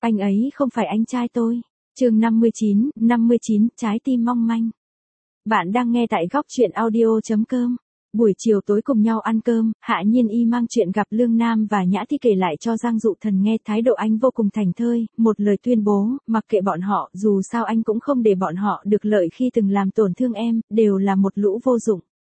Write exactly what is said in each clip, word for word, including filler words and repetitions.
Anh ấy không phải anh trai tôi. Chương năm mươi chín, năm mươi chín, trái tim mong manh. Bạn đang nghe tại góc truyện audio.com. Buổi chiều tối cùng nhau ăn cơm, Hạ Nhiên Y mang chuyện gặp Lương Nam và Nhã Thi kể lại cho Giang Dụ Thần nghe, thái độ anh vô cùng thành thơi, một lời tuyên bố, mặc kệ bọn họ, dù sao anh cũng không để bọn họ được lợi khi từng làm tổn thương em, đều là một lũ vô dụng.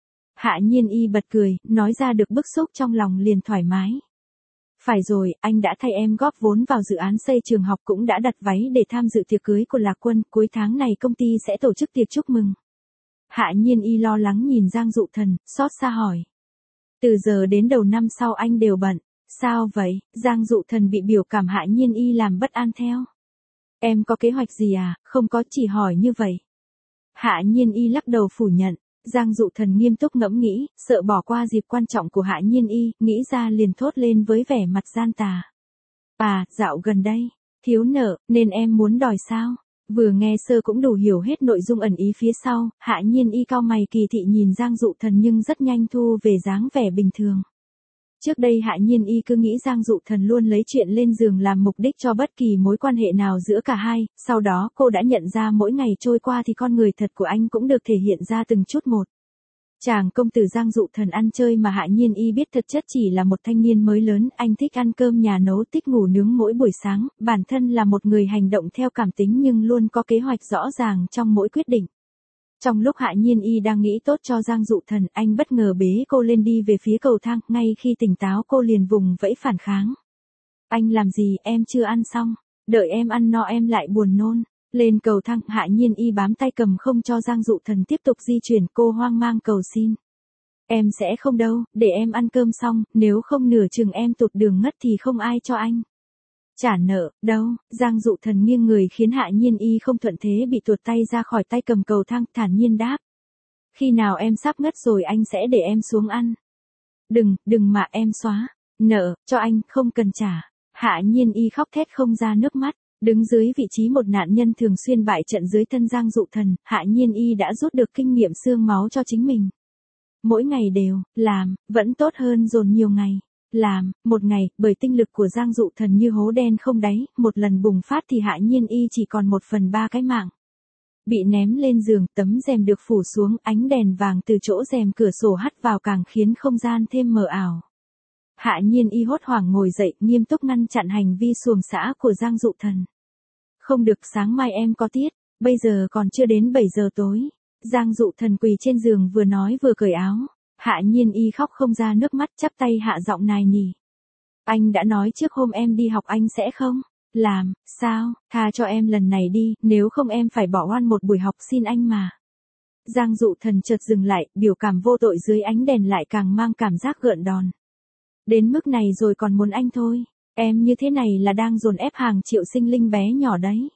Hạ Nhiên Y bật cười, nói ra được bức xúc trong lòng liền thoải mái. Phải rồi, anh đã thay em góp vốn vào dự án xây trường học, cũng đã đặt váy để tham dự tiệc cưới của Lạc Quân, cuối tháng này công ty sẽ tổ chức tiệc chúc mừng. Hạ Nhiên Y lo lắng nhìn Giang Dụ Thần, xót xa hỏi. Từ giờ đến đầu năm sau anh đều bận. Sao vậy? Giang Dụ Thần bị biểu cảm Hạ Nhiên Y làm bất an theo. Em có kế hoạch gì à? Không có, chỉ hỏi như vậy. Hạ Nhiên Y lắc đầu phủ nhận. Giang Dụ Thần nghiêm túc ngẫm nghĩ, sợ bỏ qua dịp quan trọng của Hạ Nhiên Y, nghĩ ra liền thốt lên với vẻ mặt gian tà. À, dạo gần đây, thiếu nợ, nên em muốn đòi sao? Vừa nghe sơ cũng đủ hiểu hết nội dung ẩn ý phía sau, Hạ Nhiên Y cau mày kỳ thị nhìn Giang Dụ Thần nhưng rất nhanh thu về dáng vẻ bình thường. Trước đây Hạ Nhiên Y cứ nghĩ Giang Dụ Thần luôn lấy chuyện lên giường làm mục đích cho bất kỳ mối quan hệ nào giữa cả hai, sau đó cô đã nhận ra mỗi ngày trôi qua thì con người thật của anh cũng được thể hiện ra từng chút một. Chàng công tử Giang Dụ Thần ăn chơi mà Hạ Nhiên Y biết thực chất chỉ là một thanh niên mới lớn, anh thích ăn cơm nhà nấu, thích ngủ nướng mỗi buổi sáng, bản thân là một người hành động theo cảm tính nhưng luôn có kế hoạch rõ ràng trong mỗi quyết định. Trong lúc Hạ Nhiên Y đang nghĩ tốt cho Giang Dụ Thần, anh bất ngờ bế cô lên đi về phía cầu thang, ngay khi tỉnh táo cô liền vùng vẫy phản kháng. Anh làm gì, em chưa ăn xong, đợi em ăn no em lại buồn nôn. Lên cầu thang, Hạ Nhiên Y bám tay cầm không cho Giang Dụ Thần tiếp tục di chuyển, cô hoang mang cầu xin. Em sẽ không đâu, để em ăn cơm xong, nếu không nửa chừng em tụt đường ngất thì không ai cho anh trả nợ, đâu. Giang Dụ Thần nghiêng người khiến Hạ Nhiên Y không thuận thế bị tuột tay ra khỏi tay cầm cầu thang, thản nhiên đáp. Khi nào em sắp ngất rồi anh sẽ để em xuống ăn. Đừng, đừng mà em xóa nợ cho anh, không cần trả. Hạ Nhiên Y khóc thét không ra nước mắt. Đứng dưới vị trí một nạn nhân thường xuyên bại trận dưới thân Giang Dụ Thần, Hạ Nhiên Y đã rút được kinh nghiệm xương máu cho chính mình. Mỗi ngày đều làm, vẫn tốt hơn dồn nhiều ngày làm, một ngày, bởi tinh lực của Giang Dụ Thần như hố đen không đáy, một lần bùng phát thì Hạ Nhiên Y chỉ còn một phần ba cái mạng. Bị ném lên giường, tấm rèm được phủ xuống, ánh đèn vàng từ chỗ rèm cửa sổ hắt vào càng khiến không gian thêm mờ ảo. Hạ Nhiên Y hốt hoảng ngồi dậy, nghiêm túc ngăn chặn hành vi xuồng xã của Giang Dụ Thần. Không được, sáng mai em có tiết, bây giờ còn chưa đến bảy giờ tối. Giang Dụ Thần quỳ trên giường vừa nói vừa cởi áo. Hạ Nhiên Y khóc không ra nước mắt, chắp tay hạ giọng nài nỉ. Anh đã nói trước hôm em đi học anh sẽ không làm, sao, tha cho em lần này đi, nếu không em phải bỏ oan một buổi học, xin anh mà. Giang Dụ Thần chợt dừng lại, biểu cảm vô tội dưới ánh đèn lại càng mang cảm giác gợn đòn. Đến mức này rồi còn muốn anh thôi, em như thế này là đang dồn ép hàng triệu sinh linh bé nhỏ đấy.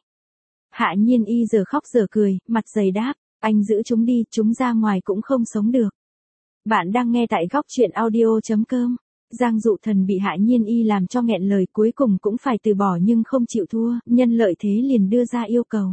Hạ Nhiên Y giờ khóc giờ cười, mặt dày đáp, anh giữ chúng đi, chúng ra ngoài cũng không sống được. Bạn đang nghe tại góc truyện audio.com. Giang Dụ Thần bị Hạ Nhiên Y làm cho nghẹn lời, cuối cùng cũng phải từ bỏ nhưng không chịu thua, nhân lợi thế liền đưa ra yêu cầu.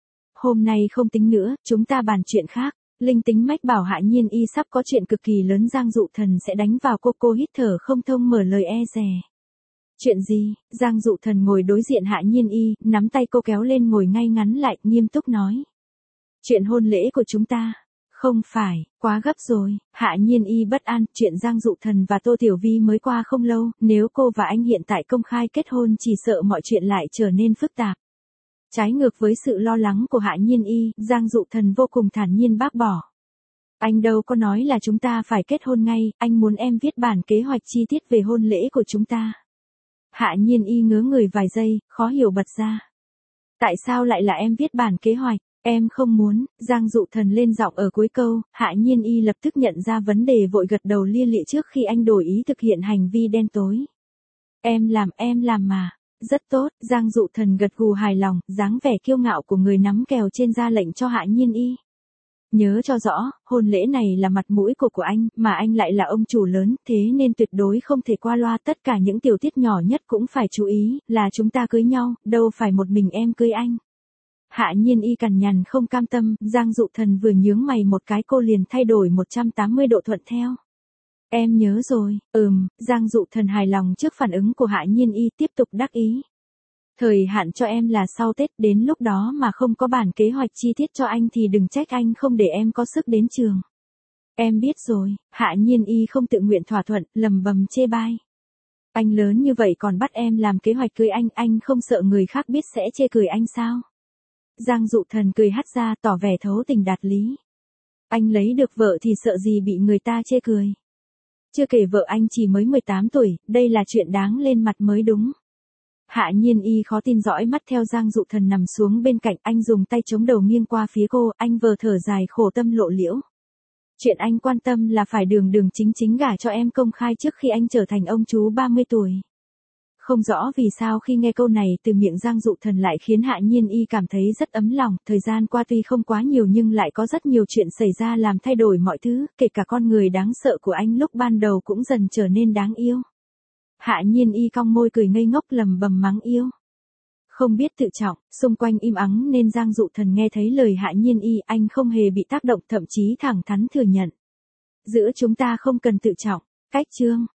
Hôm nay không tính nữa, chúng ta bàn chuyện khác. Linh tính mách bảo Hạ Nhiên Y sắp có chuyện cực kỳ lớn, Giang Dụ Thần sẽ đánh vào cô. Cô hít thở không thông mở lời e dè. Chuyện gì? Giang Dụ Thần ngồi đối diện Hạ Nhiên Y, nắm tay cô kéo lên ngồi ngay ngắn lại, nghiêm túc nói. Chuyện hôn lễ của chúng ta. Không phải, quá gấp rồi. Hạ Nhiên Y bất an, chuyện Giang Dụ Thần và Tô Tiểu Vi mới qua không lâu, nếu cô và anh hiện tại công khai kết hôn chỉ sợ mọi chuyện lại trở nên phức tạp. Trái ngược với sự lo lắng của Hạ Nhiên Y, Giang Dụ Thần vô cùng thản nhiên bác bỏ. Anh đâu có nói là chúng ta phải kết hôn ngay, anh muốn em viết bản kế hoạch chi tiết về hôn lễ của chúng ta. Hạ Nhiên Y ngớ người vài giây, khó hiểu bật ra. Tại sao lại là em viết bản kế hoạch? Em không muốn. Giang Dụ Thần lên giọng ở cuối câu, Hạ Nhiên Y lập tức nhận ra vấn đề, vội gật đầu lia lịa trước khi anh đổi ý thực hiện hành vi đen tối. Em làm, em làm mà. Rất tốt, Giang Dụ Thần gật gù hài lòng, dáng vẻ kiêu ngạo của người nắm kèo trên ra lệnh cho Hạ Nhiên Y. Nhớ cho rõ, hôn lễ này là mặt mũi của của anh, mà anh lại là ông chủ lớn, thế nên tuyệt đối không thể qua loa, tất cả những tiểu tiết nhỏ nhất cũng phải chú ý, là chúng ta cưới nhau, đâu phải một mình em cưới anh. Hạ Nhiên Y cằn nhằn không cam tâm, Giang Dụ Thần vừa nhướng mày một cái cô liền thay đổi một trăm tám mươi độ thuận theo. Em nhớ rồi, ừm, Giang Dụ Thần hài lòng trước phản ứng của Hạ Nhiên Y, tiếp tục đắc ý. Thời hạn cho em là sau Tết, đến lúc đó mà không có bản kế hoạch chi tiết cho anh thì đừng trách anh không để em có sức đến trường. Em biết rồi, Hạ Nhiên Y không tự nguyện thỏa thuận, lầm bầm chê bai. Anh lớn như vậy còn bắt em làm kế hoạch cưới anh, anh không sợ người khác biết sẽ chê cười anh sao? Giang Dụ Thần cười hắt ra tỏ vẻ thấu tình đạt lý. Anh lấy được vợ thì sợ gì bị người ta chê cười. Chưa kể vợ anh chỉ mới mười tám tuổi, đây là chuyện đáng lên mặt mới đúng. Hạ Nhiên Y khó tin dõi mắt theo Giang Dụ Thần nằm xuống bên cạnh, anh dùng tay chống đầu nghiêng qua phía cô, anh vờ thở dài khổ tâm lộ liễu. Chuyện anh quan tâm là phải đường đường chính chính gả cho em công khai trước khi anh trở thành ông chú ba mươi tuổi. Không rõ vì sao khi nghe câu này từ miệng Giang Dụ Thần lại khiến Hạ Nhiên Y cảm thấy rất ấm lòng, thời gian qua tuy không quá nhiều nhưng lại có rất nhiều chuyện xảy ra làm thay đổi mọi thứ, kể cả con người đáng sợ của anh lúc ban đầu cũng dần trở nên đáng yêu. Hạ Nhiên Y cong môi cười ngây ngốc lầm bầm mắng yêu. Không biết tự trọng, xung quanh im ắng nên Giang Dụ Thần nghe thấy lời Hạ Nhiên Y, anh không hề bị tác động, thậm chí thẳng thắn thừa nhận. Giữa chúng ta không cần tự trọng, cách chương.